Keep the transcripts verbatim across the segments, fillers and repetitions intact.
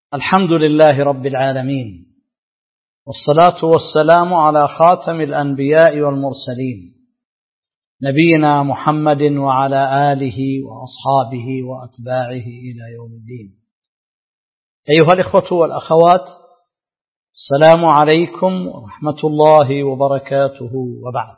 الحمد لله رب العالمين، والصلاة والسلام على خاتم الأنبياء والمرسلين نبينا محمد وعلى آله وأصحابه وأتباعه إلى يوم الدين. أيها الإخوة والأخوات، السلام عليكم ورحمة الله وبركاته. وبعد،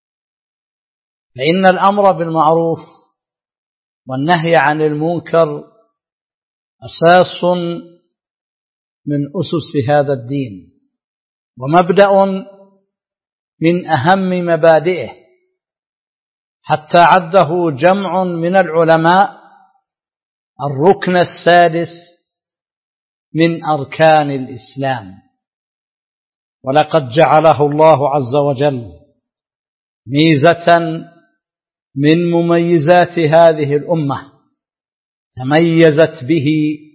فإن الأمر بالمعروف والنهي عن المنكر أساس من أسس هذا الدين، ومبدأ من أهم مبادئه، حتى عده جمع من العلماء الركن السادس من أركان الإسلام. ولقد جعله الله عز وجل ميزة من مميزات هذه الأمة تميزت به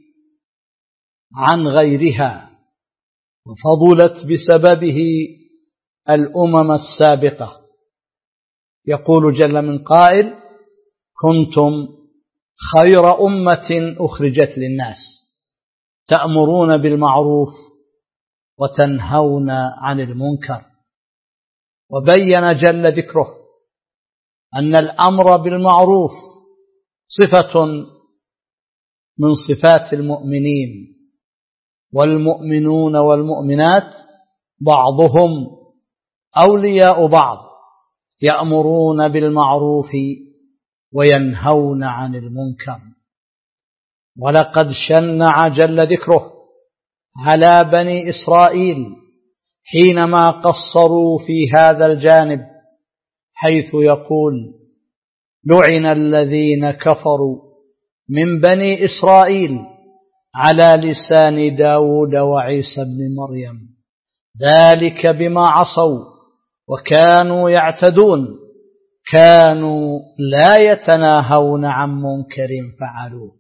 عن غيرها، وفضلت بسببه الأمم السابقة. يقول جل من قائل: كنتم خير أمة أخرجت للناس تأمرون بالمعروف وتنهون عن المنكر. وبين جل ذكره أن الأمر بالمعروف صفة من صفات المؤمنين، والمؤمنون والمؤمنات بعضهم أولياء بعض، يأمرون بالمعروف وينهون عن المنكر. ولقد شنع جل ذكره على بني إسرائيل حينما قصروا في هذا الجانب، حيث يقول: لعن الذين كفروا من بني إسرائيل على لسان داود وعيسى بن مريم ذلك بما عصوا وكانوا يعتدون كانوا لا يتناهون عن منكر فعلوه.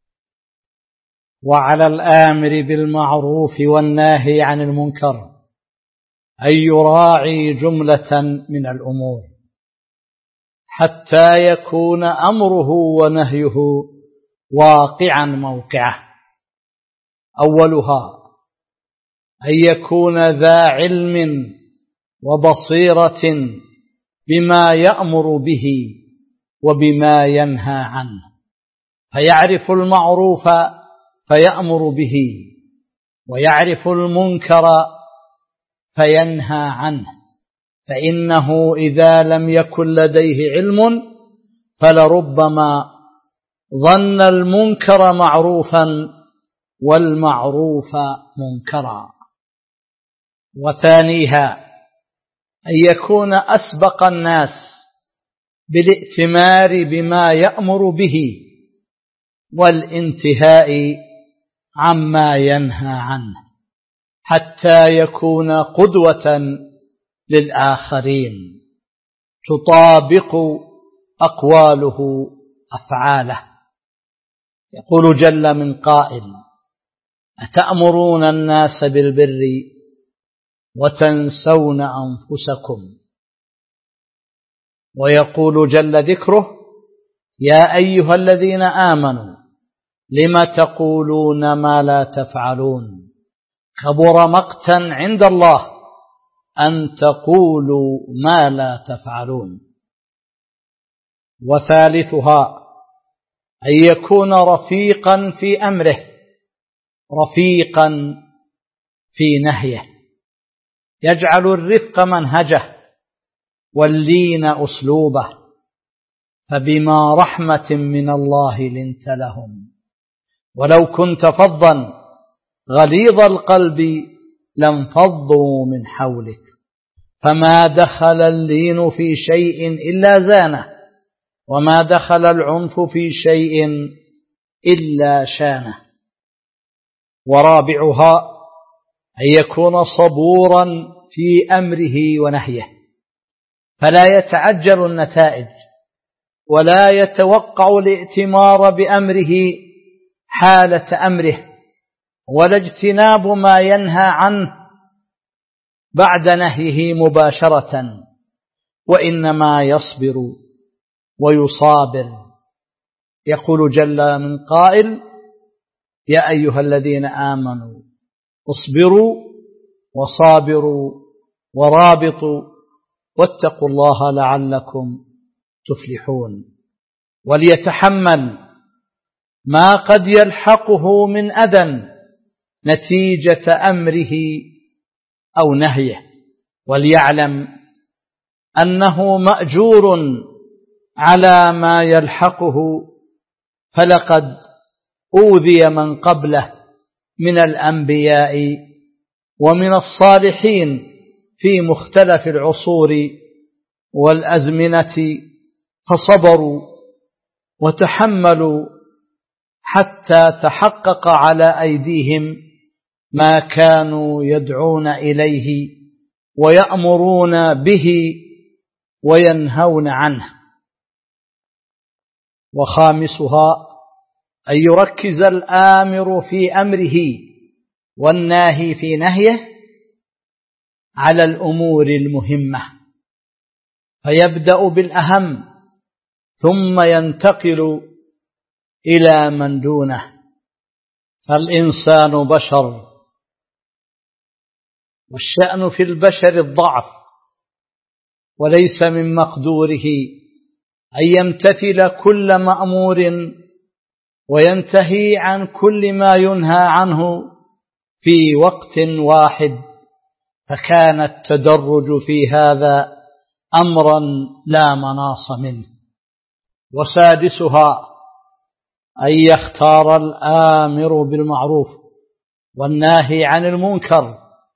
وعلى الآمر بالمعروف والناهي عن المنكر أن يراعي جملة من الأمور حتى يكون أمره ونهيه واقعا موقعه. أولها أن يكون ذا علم وبصيرة بما يأمر به وبما ينهى عنه، فيعرف المعروف فيأمر به، ويعرف المنكر فينهى عنه. فإنه إذا لم يكن لديه علم فلربما ظن المنكر معروفا والمعروف منكرا. وثانيها أن يكون أسبق الناس بالائتمار بما يأمر به والانتهاء عما ينهى عنه، حتى يكون قدوة للآخرين تطابق أقواله أفعاله. يقول جل من قائل: أتأمرون الناس بالبر وتنسون أنفسكم. ويقول جل ذكره: يا أيها الذين آمنوا لم تقولون ما لا تفعلون كبر مقتا عند الله أن تقولوا ما لا تفعلون. وثالثها أن يكون رفيقا في أمره رفيقا في نهيه، يجعل الرفق منهجه واللين أسلوبه، فبما رحمة من الله لنت لهم ولو كنت فظا غليظ القلب لانفضوا من حولك. فما دخل اللين في شيء إلا زانه، وما دخل العنف في شيء إلا شانه. ورابعها أن يكون صبورا في أمره ونهيه، فلا يتعجل النتائج ولا يتوقع الائتمار بأمره حالة أمره، ولا اجتناب ما ينهى عنه بعد نهيه مباشرة، وإنما يصبر ويصابر. يقول جل من قائل: يا أيها الذين آمنوا اصبروا وصابروا ورابطوا واتقوا الله لعلكم تفلحون. وليتحمل ما قد يلحقه من أذى نتيجة أمره أو نهيه، وليعلم أنه مأجور على ما يلحقه، فلقد أوذي من قبله من الأنبياء ومن الصالحين في مختلف العصور والأزمنة، فصبروا وتحملوا حتى تحقق على أيديهم ما كانوا يدعون إليه ويأمرون به وينهون عنه. وخامسها أن يركز الآمر في أمره والناهي في نهيه على الأمور المهمة، فيبدأ بالأهم ثم ينتقل إلى من دونه، فالإنسان بشر، والشأن في البشر الضعف، وليس من مقدوره أن يمتثل كل مأمور وينتهي عن كل ما ينهى عنه في وقت واحد، فكان التدرج في هذا أمرا لا مناص منه. وسادسها أن يختار الآمر بالمعروف والناهي عن المنكر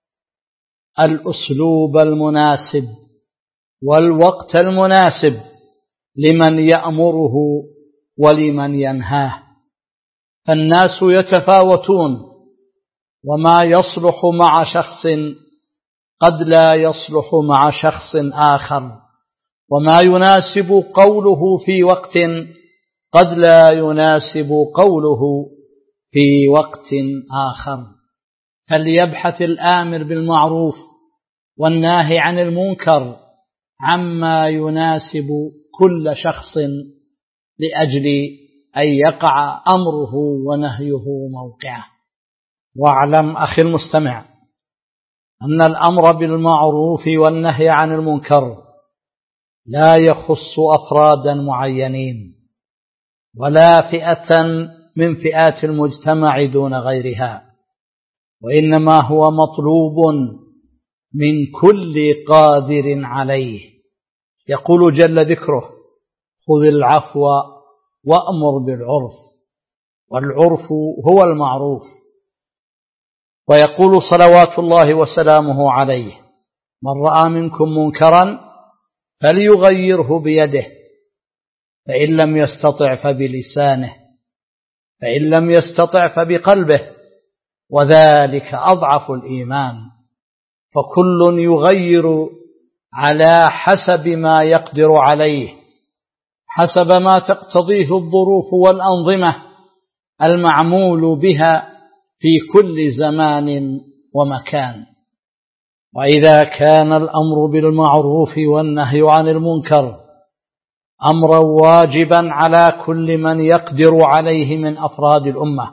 الأسلوب المناسب والوقت المناسب لمن يأمره ولمن ينهاه، فالناس يتفاوتون، وما يصلح مع شخص قد لا يصلح مع شخص آخر، وما يناسب قوله في وقت قد لا يناسب قوله في وقت آخر. فليبحث الآمر بالمعروف والناهي عن المنكر عما يناسب كل شخص لأجل أن يقع أمره ونهيه موقعه. واعلم أخي المستمع أن الأمر بالمعروف والنهي عن المنكر لا يخص أفرادا معينين ولا فئة من فئات المجتمع دون غيرها، وإنما هو مطلوب من كل قادر عليه. يقول جل ذكره: خذ العفو وأمر بالعرف، والعرف هو المعروف. ويقول صلوات الله وسلامه عليه: من رأى منكم منكرا فليغيره بيده، فإن لم يستطع فبلسانه، فإن لم يستطع فبقلبه، وذلك أضعف الإيمان. فكل يغير على حسب ما يقدر عليه، حسب ما تقتضيه الظروف والأنظمة المعمول بها في كل زمان ومكان. وإذا كان الأمر بالمعروف والنهي عن المنكر أمرا واجبا على كل من يقدر عليه من أفراد الأمة،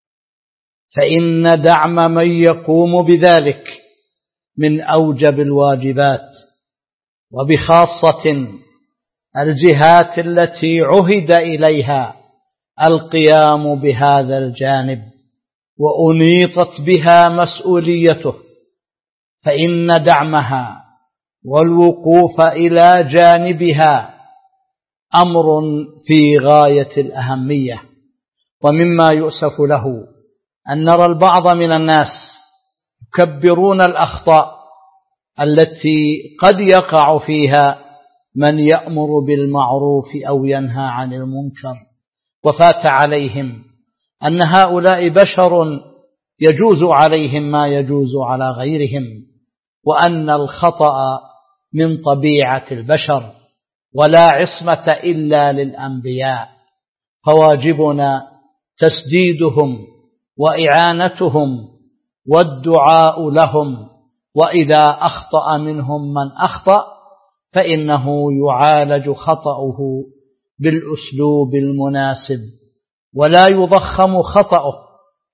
فإن دعم من يقوم بذلك من أوجب الواجبات، وبخاصة الجهات التي عهد إليها القيام بهذا الجانب وأنيطت بها مسؤوليته، فإن دعمها والوقوف إلى جانبها أمر في غاية الأهمية. ومما يؤسف له أن نرى البعض من الناس يكبرون الأخطاء التي قد يقع فيها من يأمر بالمعروف أو ينهى عن المنكر، وفات عليهم أن هؤلاء بشر يجوز عليهم ما يجوز على غيرهم، وأن الخطأ من طبيعة البشر ولا عصمة إلا للأنبياء، فواجبنا تسديدهم وإعانتهم والدعاء لهم، وإذا أخطأ منهم من أخطأ فإنه يعالج خطأه بالأسلوب المناسب، ولا يضخم خطأه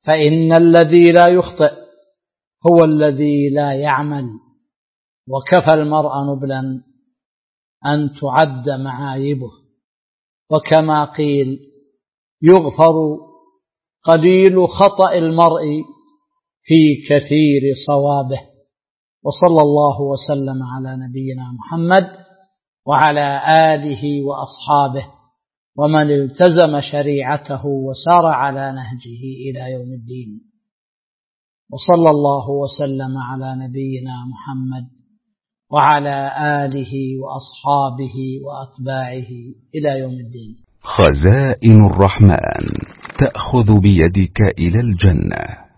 فإن الذي لا يخطئ هو الذي لا يعمل، وكفى المرء نبلا أن تعد معايبه. وكما قيل يغفر قليل خطأ المرء في كثير صوابه. وصلى الله وسلم على نبينا محمد وعلى آله وأصحابه ومن التزم شريعته وسار على نهجه إلى يوم الدين. وصلى الله وسلم على نبينا محمد وعلى آله وأصحابه وأتباعه إلى يوم الدين. خزائن الرحمن تأخذ بيدك إلى الجنة.